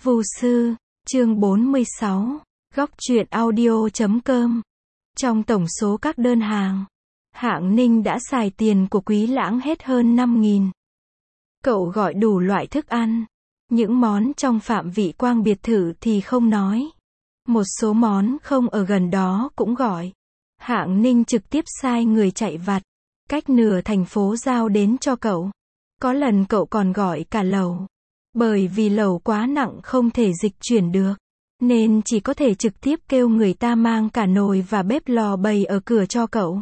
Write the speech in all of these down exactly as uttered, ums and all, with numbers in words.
Vu sư, chương bốn mươi sáu, góc truyện audio chấm com. Trong tổng số các đơn hàng, Hạng Ninh đã xài tiền của Quý Lãng hết hơn năm nghìn. Cậu gọi đủ loại thức ăn. Những món trong phạm vị Quang biệt thự thì không nói. Một số món không ở gần đó cũng gọi. Hạng Ninh trực tiếp sai người chạy vặt, cách nửa thành phố giao đến cho cậu. Có lần cậu còn gọi cả lẩu. Bởi vì lẩu quá nặng không thể dịch chuyển được, nên chỉ có thể trực tiếp kêu người ta mang cả nồi và bếp lò bày ở cửa cho cậu.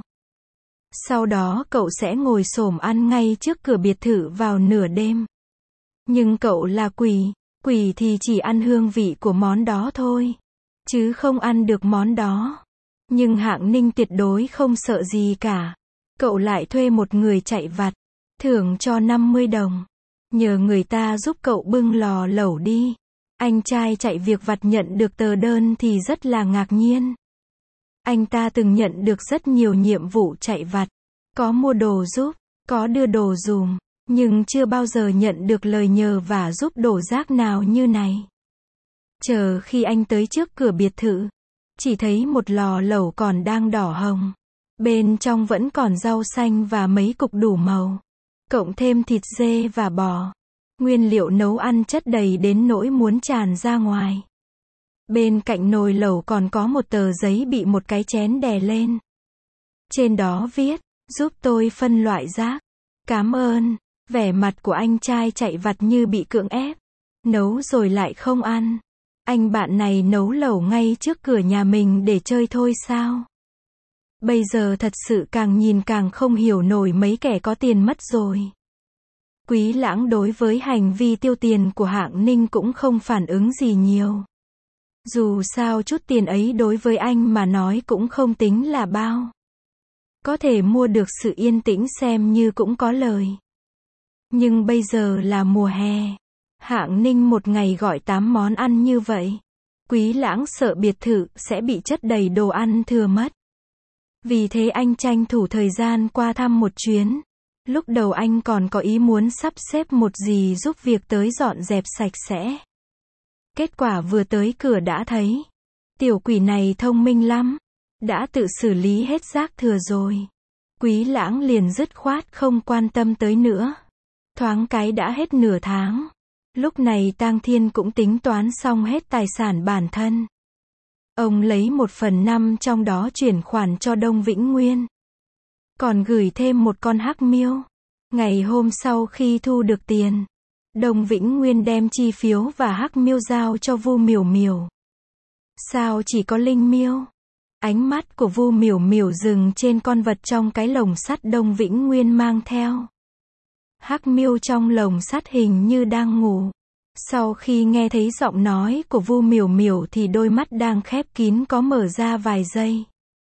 Sau đó cậu sẽ ngồi xổm ăn ngay trước cửa biệt thự vào nửa đêm. Nhưng cậu là quỷ, quỷ thì chỉ ăn hương vị của món đó thôi, chứ không ăn được món đó. Nhưng Hạng Ninh tuyệt đối không sợ gì cả. Cậu lại thuê một người chạy vặt, thưởng cho năm mươi đồng. Nhờ người ta giúp cậu bưng lò lẩu đi. Anh trai chạy việc vặt nhận được tờ đơn thì rất là ngạc nhiên. Anh ta từng nhận được rất nhiều nhiệm vụ chạy vặt. Có mua đồ giúp, có đưa đồ dùm, nhưng chưa bao giờ nhận được lời nhờ và giúp đổ rác nào như này. Chờ khi anh tới trước cửa biệt thự, chỉ thấy một lò lẩu còn đang đỏ hồng. Bên trong vẫn còn rau xanh và mấy cục đủ màu. Cộng thêm thịt dê và bò. Nguyên liệu nấu ăn chất đầy đến nỗi muốn tràn ra ngoài. Bên cạnh nồi lẩu còn có một tờ giấy bị một cái chén đè lên. Trên đó viết, giúp tôi phân loại rác. Cảm ơn. Vẻ mặt của anh trai chạy vặt như bị cưỡng ép. Nấu rồi lại không ăn. Anh bạn này nấu lẩu ngay trước cửa nhà mình để chơi thôi sao? Bây giờ thật sự càng nhìn càng không hiểu nổi mấy kẻ có tiền mất rồi. Quý Lãng đối với hành vi tiêu tiền của Hạng Ninh cũng không phản ứng gì nhiều. Dù sao chút tiền ấy đối với anh mà nói cũng không tính là bao. Có thể mua được sự yên tĩnh xem như cũng có lời. Nhưng bây giờ là mùa hè. Hạng Ninh một ngày gọi tám món ăn như vậy. Quý Lãng sợ biệt thự sẽ bị chất đầy đồ ăn thừa mất. Vì thế anh tranh thủ thời gian qua thăm một chuyến. Lúc đầu anh còn có ý muốn sắp xếp một dì giúp việc tới dọn dẹp sạch sẽ. Kết quả vừa tới cửa đã thấy. Tiểu quỷ này thông minh lắm. Đã tự xử lý hết rác thừa rồi. Quý Lãng liền dứt khoát không quan tâm tới nữa. Thoáng cái đã hết nửa tháng. Lúc này Tang Thiên cũng tính toán xong hết tài sản bản thân. Ông lấy một phần năm trong đó chuyển khoản cho Đông Vĩnh Nguyên. Còn gửi thêm một con hắc miêu. Ngày hôm sau khi thu được tiền, Đông Vĩnh Nguyên đem chi phiếu và hắc miêu giao cho Vu Miểu Miểu. Sao chỉ có linh miêu? Ánh mắt của Vu Miểu Miểu dừng trên con vật trong cái lồng sắt Đông Vĩnh Nguyên mang theo. Hắc miêu trong lồng sắt hình như đang ngủ. Sau khi nghe thấy giọng nói của Vu Miểu Miểu thì đôi mắt đang khép kín có mở ra vài giây.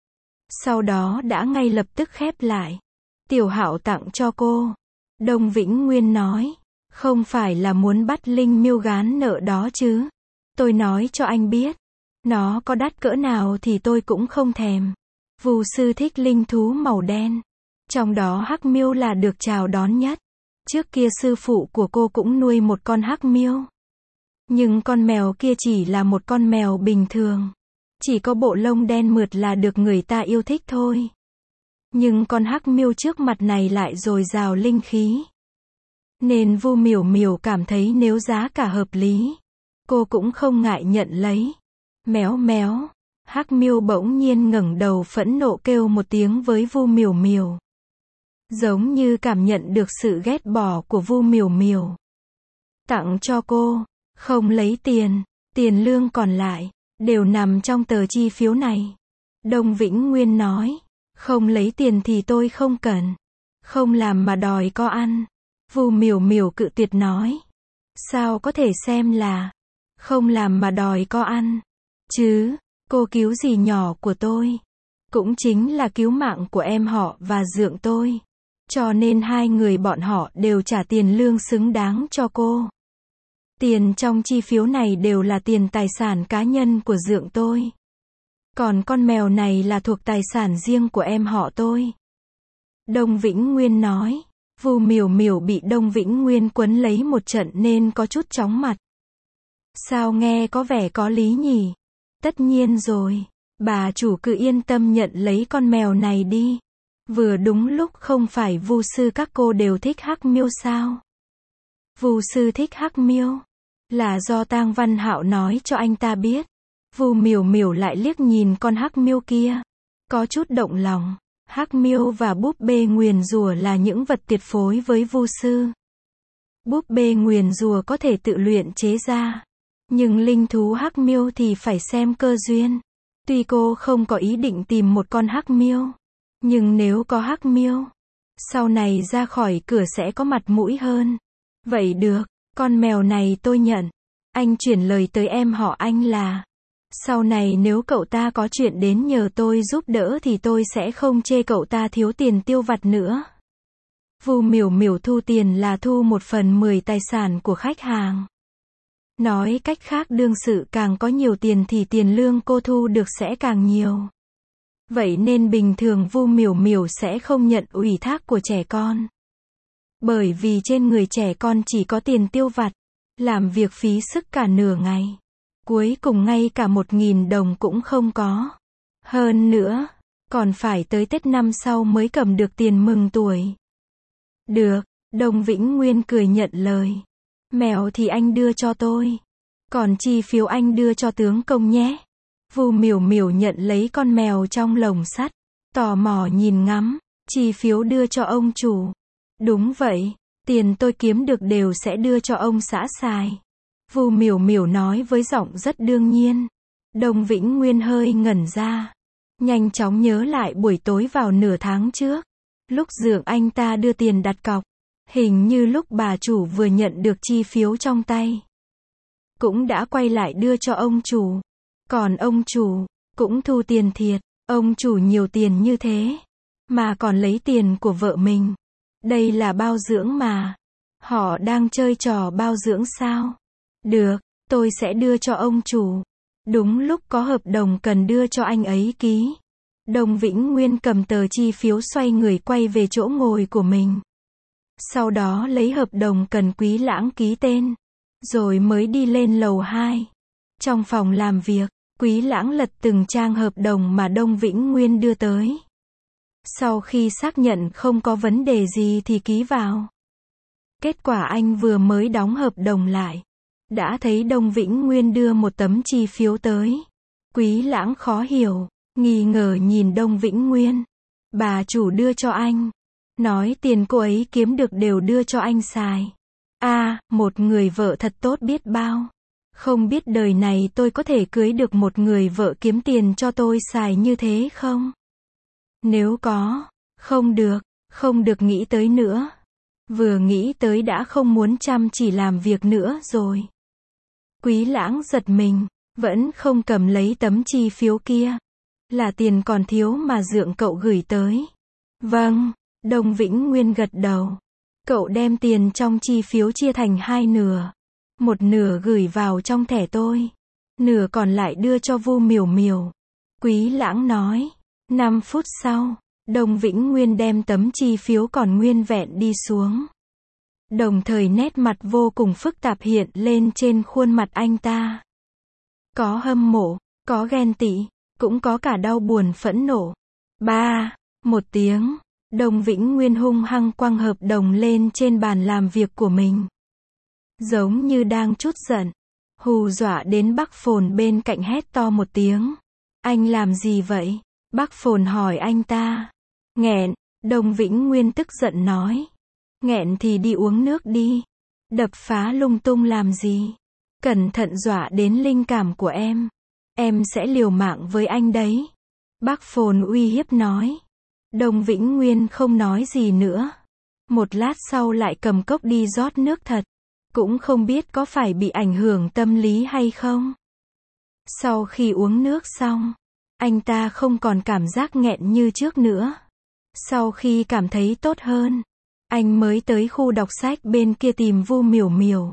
Sau đó đã ngay lập tức khép lại. Tiểu Hạo tặng cho cô. Đông Vĩnh Nguyên nói. Không phải là muốn bắt linh miêu gán nợ đó chứ. Tôi nói cho anh biết. Nó có đắt cỡ nào thì tôi cũng không thèm. Vu sư thích linh thú màu đen. Trong đó hắc miêu là được chào đón nhất. Trước kia sư phụ của cô cũng nuôi một con hắc miêu. Nhưng con mèo kia chỉ là một con mèo bình thường. Chỉ có bộ lông đen mượt là được người ta yêu thích thôi. Nhưng con hắc miêu trước mặt này lại dồi dào linh khí. Nên Vu Miểu Miểu cảm thấy nếu giá cả hợp lý, cô cũng không ngại nhận lấy. Méo méo. Hắc miêu bỗng nhiên ngẩng đầu phẫn nộ kêu một tiếng với Vu Miểu Miểu. Giống như cảm nhận được sự ghét bỏ của Vu Miểu Miểu. Tặng cho cô, không lấy tiền, tiền lương còn lại, đều nằm trong tờ chi phiếu này. Đông Vĩnh Nguyên nói, không lấy tiền thì tôi không cần. Không làm mà đòi có ăn. Vu Miểu Miểu cự tuyệt nói. Sao có thể xem là không làm mà đòi có ăn. Chứ, cô cứu dì nhỏ của tôi. Cũng chính là cứu mạng của em họ và dượng tôi. Cho nên hai người bọn họ đều trả tiền lương xứng đáng cho cô. Tiền trong chi phiếu này đều là tiền tài sản cá nhân của dượng tôi. Còn con mèo này là thuộc tài sản riêng của em họ tôi. Đông Vĩnh Nguyên nói. Vu Miểu Miểu bị Đông Vĩnh Nguyên quấn lấy một trận nên có chút chóng mặt. Sao nghe có vẻ có lý nhỉ? Tất nhiên rồi. Bà chủ cứ yên tâm nhận lấy con mèo này đi. Vừa đúng lúc không phải Vu sư các cô đều thích hắc miêu sao? Vu sư thích hắc miêu. Là do Tang Văn Hạo nói cho anh ta biết. Vu miểu miểu lại liếc nhìn con hắc miêu kia. Có chút động lòng. Hắc miêu và búp bê nguyền rủa là những vật tuyệt phối với Vu sư. Búp bê nguyền rủa có thể tự luyện chế ra. Nhưng linh thú hắc miêu thì phải xem cơ duyên. Tuy cô không có ý định tìm một con hắc miêu. Nhưng nếu có hắc miêu, sau này ra khỏi cửa sẽ có mặt mũi hơn. Vậy được, con mèo này tôi nhận. Anh chuyển lời tới em họ anh là. Sau này nếu cậu ta có chuyện đến nhờ tôi giúp đỡ thì tôi sẽ không chê cậu ta thiếu tiền tiêu vặt nữa. Vu miểu miểu thu tiền là thu một phần mười tài sản của khách hàng. Nói cách khác đương sự càng có nhiều tiền thì tiền lương cô thu được sẽ càng nhiều. Vậy nên bình thường Vu miểu miểu sẽ không nhận ủy thác của trẻ con. Bởi vì trên người trẻ con chỉ có tiền tiêu vặt, làm việc phí sức cả nửa ngày. Cuối cùng ngay cả một nghìn đồng cũng không có. Hơn nữa, còn phải tới Tết năm sau mới cầm được tiền mừng tuổi. Được, Đồng Vĩnh Nguyên cười nhận lời. Mèo thì anh đưa cho tôi. Còn chi phiếu anh đưa cho tướng công nhé. Vu miểu miểu nhận lấy con mèo trong lồng sắt. Tò mò nhìn ngắm. Chi phiếu đưa cho ông chủ. Đúng vậy. Tiền tôi kiếm được đều sẽ đưa cho ông xã xài. Vu miểu miểu nói với giọng rất đương nhiên. Đồng Vĩnh Nguyên hơi ngẩn ra. Nhanh chóng nhớ lại buổi tối vào nửa tháng trước. Lúc Dượng anh ta đưa tiền đặt cọc. Hình như lúc bà chủ vừa nhận được chi phiếu trong tay. Cũng đã quay lại đưa cho ông chủ. Còn ông chủ, cũng thu tiền thiệt. Ông chủ nhiều tiền như thế. Mà còn lấy tiền của vợ mình. Đây là bao dưỡng mà. Họ đang chơi trò bao dưỡng sao? Được, tôi sẽ đưa cho ông chủ. Đúng lúc có hợp đồng cần đưa cho anh ấy ký. Đồng Vĩnh Nguyên cầm tờ chi phiếu xoay người quay về chỗ ngồi của mình. Sau đó lấy hợp đồng cần Quý Lãng ký tên. Rồi mới đi lên lầu hai. Trong phòng làm việc, Quý Lãng lật từng trang hợp đồng mà Đồng Vĩnh Nguyên đưa tới. Sau khi xác nhận không có vấn đề gì thì ký vào. Kết quả anh vừa mới đóng hợp đồng lại. Đã thấy Đồng Vĩnh Nguyên đưa một tấm chi phiếu tới. Quý Lãng khó hiểu, nghi ngờ nhìn Đồng Vĩnh Nguyên. Bà chủ đưa cho anh. Nói tiền cô ấy kiếm được đều đưa cho anh xài. A, à, một người vợ thật tốt biết bao. Không biết đời này tôi có thể cưới được một người vợ kiếm tiền cho tôi xài như thế không? Nếu có, không được, không được nghĩ tới nữa. Vừa nghĩ tới đã không muốn chăm chỉ làm việc nữa rồi. Quý Lãng giật mình, vẫn không cầm lấy tấm chi phiếu kia. Là tiền còn thiếu mà Dượng cậu gửi tới. Vâng, Đồng Vĩnh Nguyên gật đầu. Cậu đem tiền trong chi phiếu chia thành hai nửa. Một nửa gửi vào trong thẻ tôi. Nửa còn lại đưa cho Vu miểu miểu. Quý Lãng nói. Năm phút sau, Đồng Vĩnh Nguyên đem tấm chi phiếu còn nguyên vẹn đi xuống. Đồng thời nét mặt vô cùng phức tạp hiện lên trên khuôn mặt anh ta. Có hâm mộ, có ghen tị, cũng có cả đau buồn phẫn nộ. Ba, một tiếng, Đồng Vĩnh Nguyên hung hăng quăng hợp đồng lên trên bàn làm việc của mình. Giống như đang trút giận, hù dọa đến Bắc Phồn bên cạnh hét to một tiếng. Anh làm gì vậy? Bắc Phồn hỏi anh ta. Nghẹn, Đồng Vĩnh Nguyên tức giận nói. Nghẹn thì đi uống nước đi. Đập phá lung tung làm gì? Cẩn thận dọa đến linh cảm của em. Em sẽ liều mạng với anh đấy. Bắc Phồn uy hiếp nói. Đồng Vĩnh Nguyên không nói gì nữa. Một lát sau lại cầm cốc đi rót nước thật. Cũng không biết có phải bị ảnh hưởng tâm lý hay không. Sau khi uống nước xong, anh ta không còn cảm giác nghẹn như trước nữa. Sau khi cảm thấy tốt hơn, anh mới tới khu đọc sách bên kia tìm Vu miểu miểu.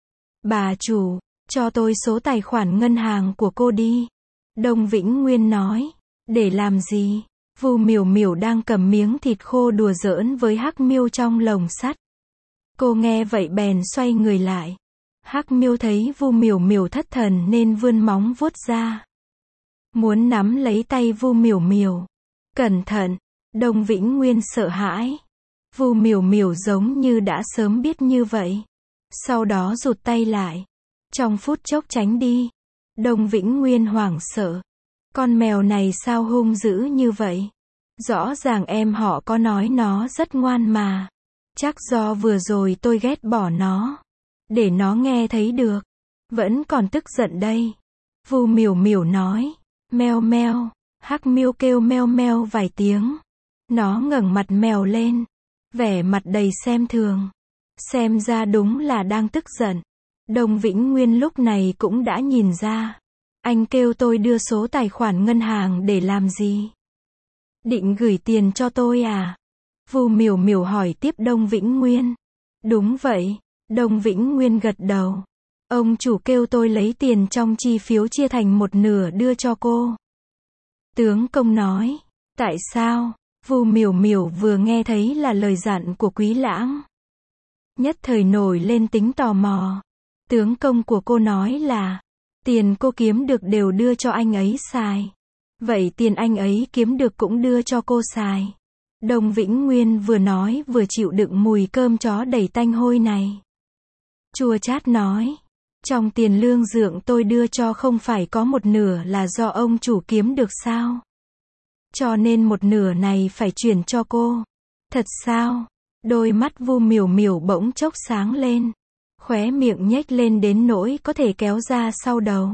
Bà chủ, cho tôi số tài khoản ngân hàng của cô đi. Đồng Vĩnh Nguyên nói. Để làm gì? Vu miểu miểu đang cầm miếng thịt khô đùa giỡn với hắc miêu trong lồng sắt. Cô nghe vậy bèn xoay người lại. Hắc Miêu thấy Vu Miểu Miểu thất thần nên vươn móng vuốt ra, muốn nắm lấy tay Vu Miểu Miểu. Cẩn thận! Đông Vĩnh Nguyên sợ hãi. Vu Miểu Miểu giống như đã sớm biết như vậy. Sau đó rụt tay lại. Trong phút chốc tránh đi. Đông Vĩnh Nguyên hoảng sợ. Con mèo này sao hung dữ như vậy? Rõ ràng em họ có nói nó rất ngoan mà. Chắc do vừa rồi tôi ghét bỏ nó. Để nó nghe thấy được. Vẫn còn tức giận đây. Vu Miểu Miểu nói. Meo meo. Hắc Miêu kêu meo meo vài tiếng. Nó ngẩng mặt mèo lên. Vẻ mặt đầy xem thường. Xem ra đúng là đang tức giận. Đông Vĩnh Nguyên lúc này cũng đã nhìn ra. Anh kêu tôi đưa số tài khoản ngân hàng để làm gì? Định gửi tiền cho tôi à? Vu Miểu Miểu hỏi tiếp Đông Vĩnh Nguyên. Đúng vậy. Đông Vĩnh Nguyên gật đầu. Ông chủ kêu tôi lấy tiền trong chi phiếu chia thành một nửa đưa cho cô. Tướng công nói. Tại sao? Vu Miểu Miểu vừa nghe thấy là lời dặn của Quý Lãng. Nhất thời nổi lên tính tò mò. Tướng công của cô nói là, tiền cô kiếm được đều đưa cho anh ấy xài. Vậy tiền anh ấy kiếm được cũng đưa cho cô xài. Đông Vĩnh Nguyên vừa nói vừa chịu đựng mùi cơm chó đầy tanh hôi này. Chua chát nói, trong tiền lương dượng tôi đưa cho không phải có một nửa là do ông chủ kiếm được sao? Cho nên một nửa này phải chuyển cho cô. Thật sao? Đôi mắt Vu Miểu Miểu bỗng chốc sáng lên. Khóe miệng nhếch lên đến nỗi có thể kéo ra sau đầu.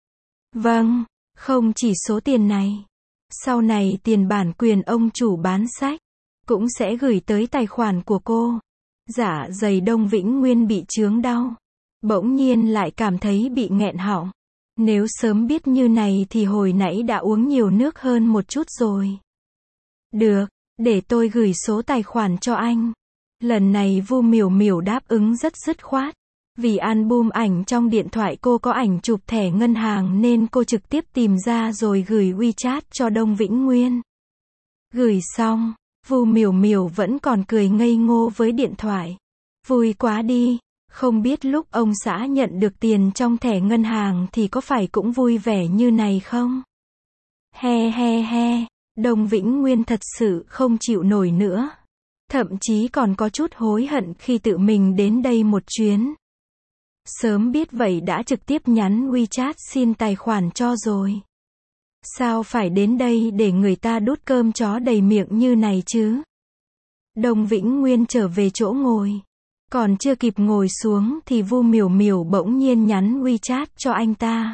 Vâng, không chỉ số tiền này. Sau này tiền bản quyền ông chủ bán sách cũng sẽ gửi tới tài khoản của cô. Dạ dày Đông Vĩnh Nguyên bị chướng đau. Bỗng nhiên lại cảm thấy bị nghẹn họng. Nếu sớm biết như này thì hồi nãy đã uống nhiều nước hơn một chút rồi. Được, để tôi gửi số tài khoản cho anh. Lần này Vu Miểu Miểu đáp ứng rất dứt khoát. Vì album ảnh trong điện thoại cô có ảnh chụp thẻ ngân hàng nên cô trực tiếp tìm ra rồi gửi WeChat cho Đông Vĩnh Nguyên. Gửi xong, Vu Miểu Miểu vẫn còn cười ngây ngô với điện thoại. Vui quá đi, không biết lúc ông xã nhận được tiền trong thẻ ngân hàng thì có phải cũng vui vẻ như này không? He he he, Đông Vĩnh Nguyên thật sự không chịu nổi nữa. Thậm chí còn có chút hối hận khi tự mình đến đây một chuyến. Sớm biết vậy đã trực tiếp nhắn WeChat xin tài khoản cho rồi. Sao phải đến đây để người ta đút cơm chó đầy miệng như này chứ? Đông Vĩnh Nguyên trở về chỗ ngồi. Còn chưa kịp ngồi xuống thì Vu Miểu Miểu bỗng nhiên nhắn WeChat cho anh ta.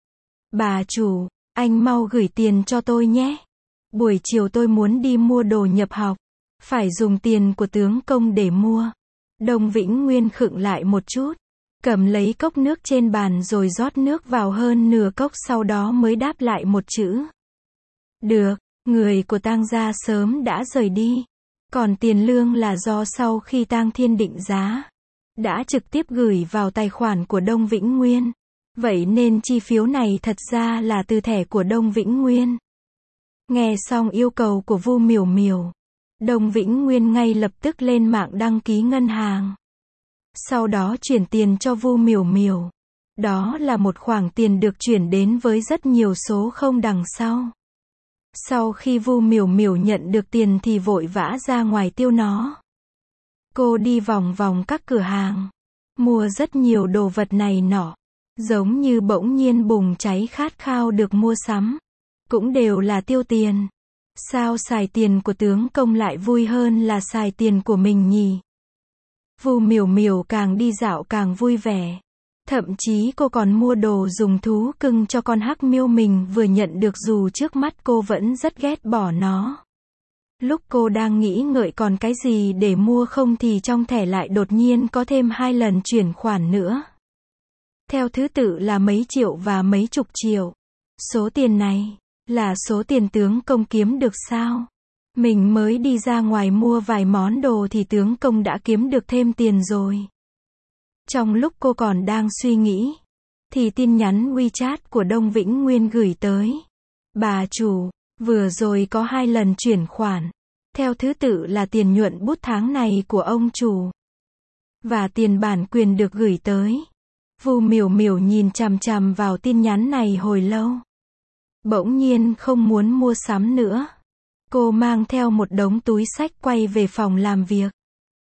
Bà chủ, anh mau gửi tiền cho tôi nhé. Buổi chiều tôi muốn đi mua đồ nhập học. Phải dùng tiền của tướng công để mua. Đông Vĩnh Nguyên khựng lại một chút. Cầm lấy cốc nước trên bàn rồi rót nước vào hơn nửa cốc sau đó mới đáp lại một chữ. Được, người của Tang gia sớm đã rời đi. Còn tiền lương là do sau khi Tang Thiên định giá. Đã trực tiếp gửi vào tài khoản của Đông Vĩnh Nguyên. Vậy nên chi phiếu này thật ra là từ thẻ của Đông Vĩnh Nguyên. Nghe xong yêu cầu của Vu Miểu Miểu. Đông Vĩnh Nguyên ngay lập tức lên mạng đăng ký ngân hàng. Sau đó chuyển tiền cho Vu Miểu Miểu. Đó là một khoản tiền được chuyển đến với rất nhiều số không đằng sau. Sau khi Vu Miểu Miểu nhận được tiền thì vội vã ra ngoài tiêu nó. Cô đi vòng vòng các cửa hàng. Mua rất nhiều đồ vật này nọ. Giống như bỗng nhiên bùng cháy khát khao được mua sắm. Cũng đều là tiêu tiền. Sao xài tiền của tướng công lại vui hơn là xài tiền của mình nhỉ? Vu Miểu Miểu càng đi dạo càng vui vẻ. Thậm chí cô còn mua đồ dùng thú cưng cho con Hắc Miêu mình vừa nhận được dù trước mắt cô vẫn rất ghét bỏ nó. Lúc cô đang nghĩ ngợi còn cái gì để mua không thì trong thẻ lại đột nhiên có thêm hai lần chuyển khoản nữa. Theo thứ tự là mấy triệu và mấy chục triệu. Số tiền này là số tiền tướng công kiếm được sao? Mình mới đi ra ngoài mua vài món đồ thì tướng công đã kiếm được thêm tiền rồi. Trong lúc cô còn đang suy nghĩ, thì tin nhắn WeChat của Đông Vĩnh Nguyên gửi tới. Bà chủ, vừa rồi có hai lần chuyển khoản. Theo thứ tự là tiền nhuận bút tháng này của ông chủ. Và tiền bản quyền được gửi tới. Vu Miểu Miểu nhìn chằm chằm vào tin nhắn này hồi lâu. Bỗng nhiên không muốn mua sắm nữa. Cô mang theo một đống túi xách quay về phòng làm việc.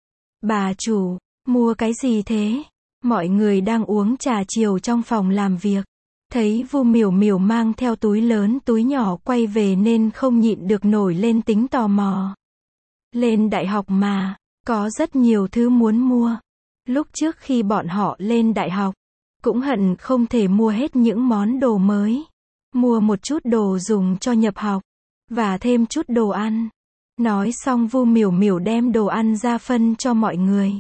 Bà chủ, mua cái gì thế? Mọi người đang uống trà chiều trong phòng làm việc. Thấy Vu Miểu Miểu mang theo túi lớn túi nhỏ quay về nên không nhịn được nổi lên tính tò mò. Lên đại học mà, có rất nhiều thứ muốn mua. Lúc trước khi bọn họ lên đại học, cũng hận không thể mua hết những món đồ mới. Mua một chút đồ dùng cho nhập học, và thêm chút đồ ăn. Nói xong Vu Miểu Miểu đem đồ ăn ra phân cho mọi người.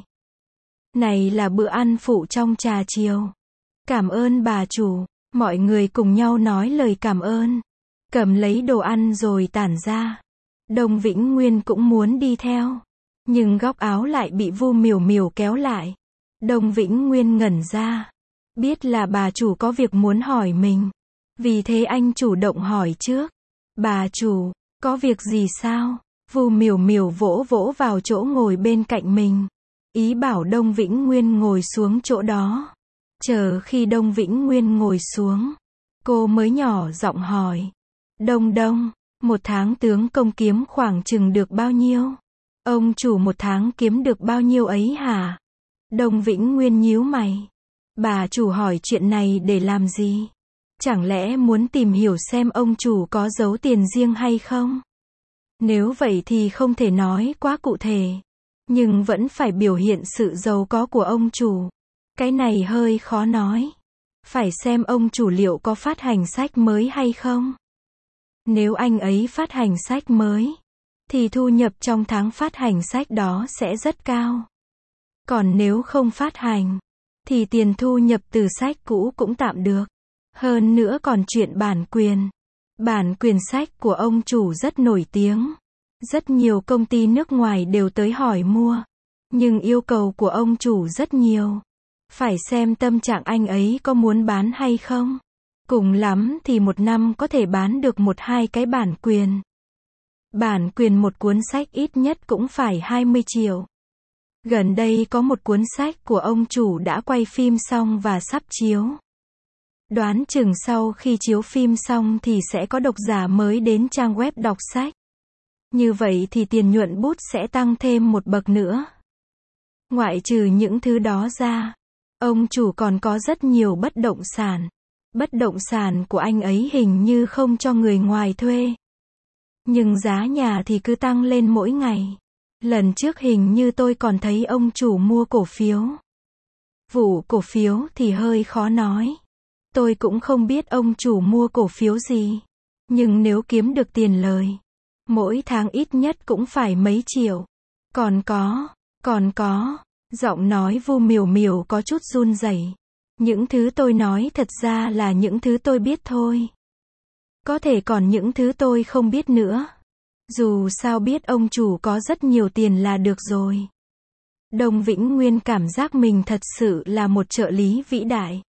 Này là bữa ăn phụ trong trà chiều. Cảm ơn bà chủ. Mọi người cùng nhau nói lời cảm ơn. Cầm lấy đồ ăn rồi tản ra. Đông Vĩnh Nguyên cũng muốn đi theo. Nhưng góc áo lại bị Vu Miểu Miểu kéo lại. Đông Vĩnh Nguyên ngẩn ra. Biết là bà chủ có việc muốn hỏi mình. Vì thế anh chủ động hỏi trước. Bà chủ, có việc gì sao? Vu Miểu Miểu vỗ vỗ vào chỗ ngồi bên cạnh mình. Ý bảo Đông Vĩnh Nguyên ngồi xuống chỗ đó. Chờ khi Đông Vĩnh Nguyên ngồi xuống, cô mới nhỏ giọng hỏi. Đông Đông, một tháng tướng công kiếm khoảng chừng được bao nhiêu? Ông chủ một tháng kiếm được bao nhiêu ấy hả? Đông Vĩnh Nguyên nhíu mày. Bà chủ hỏi chuyện này để làm gì? Chẳng lẽ muốn tìm hiểu xem ông chủ có giấu tiền riêng hay không? Nếu vậy thì không thể nói quá cụ thể. Nhưng vẫn phải biểu hiện sự giàu có của ông chủ. Cái này hơi khó nói. Phải xem ông chủ liệu có phát hành sách mới hay không. Nếu anh ấy phát hành sách mới, thì thu nhập trong tháng phát hành sách đó sẽ rất cao. Còn nếu không phát hành, thì tiền thu nhập từ sách cũ cũng tạm được. Hơn nữa còn chuyện bản quyền. Bản quyền sách của ông chủ rất nổi tiếng. Rất nhiều công ty nước ngoài đều tới hỏi mua. Nhưng yêu cầu của ông chủ rất nhiều. Phải xem tâm trạng anh ấy có muốn bán hay không. Cùng lắm thì một năm có thể bán được một hai cái bản quyền. Bản quyền một cuốn sách ít nhất cũng phải hai mươi triệu. Gần đây có một cuốn sách của ông chủ đã quay phim xong và sắp chiếu. Đoán chừng sau khi chiếu phim xong thì sẽ có độc giả mới đến trang web đọc sách. Như vậy thì tiền nhuận bút sẽ tăng thêm một bậc nữa. Ngoại trừ những thứ đó ra, ông chủ còn có rất nhiều bất động sản. Bất động sản của anh ấy hình như không cho người ngoài thuê. Nhưng giá nhà thì cứ tăng lên mỗi ngày. Lần trước hình như tôi còn thấy ông chủ mua cổ phiếu. Vụ cổ phiếu thì hơi khó nói. Tôi cũng không biết ông chủ mua cổ phiếu gì. Nhưng nếu kiếm được tiền lời, mỗi tháng ít nhất cũng phải mấy triệu. Còn có, còn có, giọng nói Vu Miểu Miểu có chút run rẩy. Những thứ tôi nói thật ra là những thứ tôi biết thôi. Có thể còn những thứ tôi không biết nữa. Dù sao biết ông chủ có rất nhiều tiền là được rồi. Đông Vĩnh Nguyên cảm giác mình thật sự là một trợ lý vĩ đại.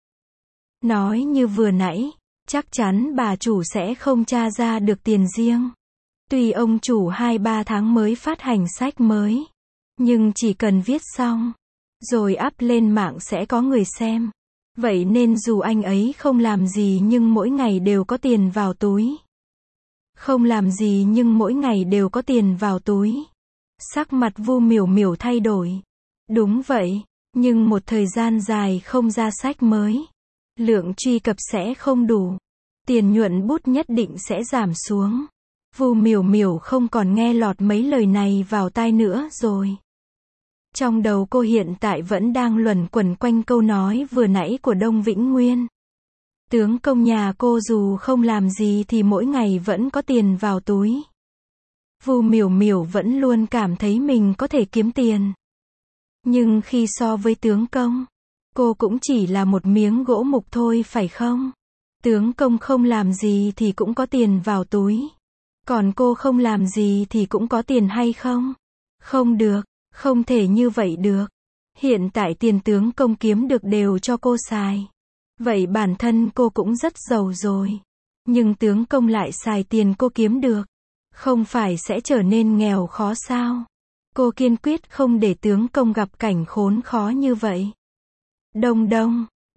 Nói như vừa nãy, chắc chắn bà chủ sẽ không tra ra được tiền riêng. Tuy ông chủ hai ba tháng mới phát hành sách mới, nhưng chỉ cần viết xong, rồi up lên mạng sẽ có người xem. Vậy nên dù anh ấy không làm gì nhưng mỗi ngày đều có tiền vào túi. Không làm gì nhưng mỗi ngày đều có tiền vào túi. Sắc mặt Vu Miểu Miểu thay đổi. Đúng vậy, nhưng một thời gian dài không ra sách mới, lượng truy cập sẽ không đủ. Tiền nhuận bút nhất định sẽ giảm xuống. Vu Miểu Miểu không còn nghe lọt mấy lời này vào tai nữa rồi. Trong đầu cô hiện tại vẫn đang luẩn quẩn quanh câu nói vừa nãy của Đông Vĩnh Nguyên. Tướng công nhà cô dù không làm gì thì mỗi ngày vẫn có tiền vào túi. Vu Miểu Miểu vẫn luôn cảm thấy mình có thể kiếm tiền. Nhưng khi so với tướng công, cô cũng chỉ là một miếng gỗ mục thôi phải không? Tướng công không làm gì thì cũng có tiền vào túi. Còn cô không làm gì thì cũng có tiền hay không? Không được, không thể như vậy được. Hiện tại tiền tướng công kiếm được đều cho cô xài. Vậy bản thân cô cũng rất giàu rồi. Nhưng tướng công lại xài tiền cô kiếm được. Không phải sẽ trở nên nghèo khó sao? Cô kiên quyết không để tướng công gặp cảnh khốn khó như vậy. Đông Đông,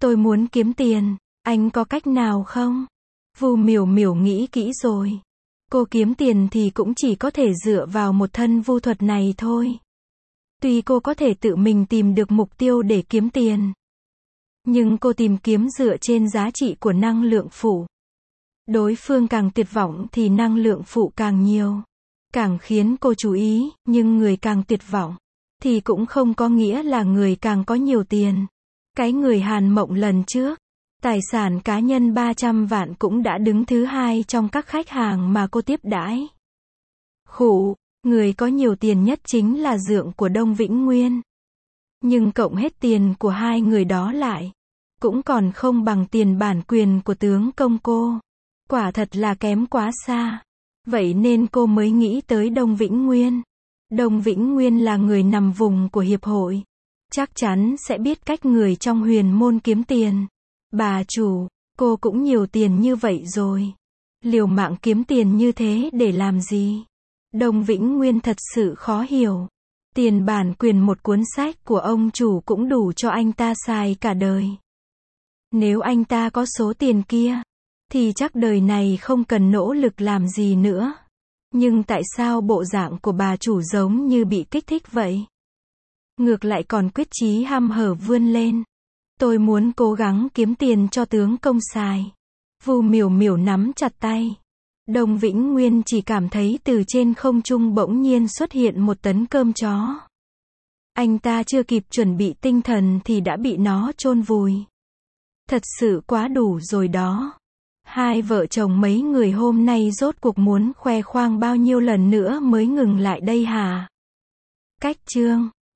Tôi muốn kiếm tiền, anh có cách nào không? Vu Miểu Miểu nghĩ kỹ rồi. Cô kiếm tiền thì cũng chỉ có thể dựa vào một thân vu thuật này thôi. Tuy cô có thể tự mình tìm được mục tiêu để kiếm tiền, nhưng cô tìm kiếm dựa trên giá trị của năng lượng phụ. Đối phương càng tuyệt vọng thì năng lượng phụ càng nhiều. Càng khiến cô chú ý, nhưng người càng tuyệt vọng, thì cũng không có nghĩa là người càng có nhiều tiền. Cái người Hàn Mộng lần trước, tài sản cá nhân ba trăm vạn cũng đã đứng thứ hai trong các khách hàng mà cô tiếp đãi. Khụ, người có nhiều tiền nhất chính là dượng của Đông Vĩnh Nguyên. Nhưng cộng hết tiền của hai người đó lại, cũng còn không bằng tiền bản quyền của tướng công cô. Quả thật là kém quá xa. Vậy nên cô mới nghĩ tới Đông Vĩnh Nguyên. Đông Vĩnh Nguyên là người nằm vùng của hiệp hội. Chắc chắn sẽ biết cách người trong huyền môn kiếm tiền. Bà chủ, cô cũng nhiều tiền như vậy rồi. Liều mạng kiếm tiền như thế để làm gì? Đông Vĩnh Nguyên thật sự khó hiểu. Tiền bản quyền một cuốn sách của ông chủ cũng đủ cho anh ta xài cả đời. Nếu anh ta có số tiền kia, thì chắc đời này không cần nỗ lực làm gì nữa. Nhưng tại sao bộ dạng của bà chủ giống như bị kích thích vậy? Ngược lại còn quyết chí hăm hở vươn lên. Tôi muốn cố gắng kiếm tiền cho tướng công xài. Vu Miểu Miểu nắm chặt tay. Đông Vĩnh Nguyên chỉ cảm thấy từ trên không trung bỗng nhiên xuất hiện một tấn cơm chó. Anh ta chưa kịp chuẩn bị tinh thần thì đã bị nó chôn vùi. Thật sự quá đủ rồi đó. Hai vợ chồng mấy người hôm nay rốt cuộc muốn khoe khoang bao nhiêu lần nữa mới ngừng lại đây hả? Cách chương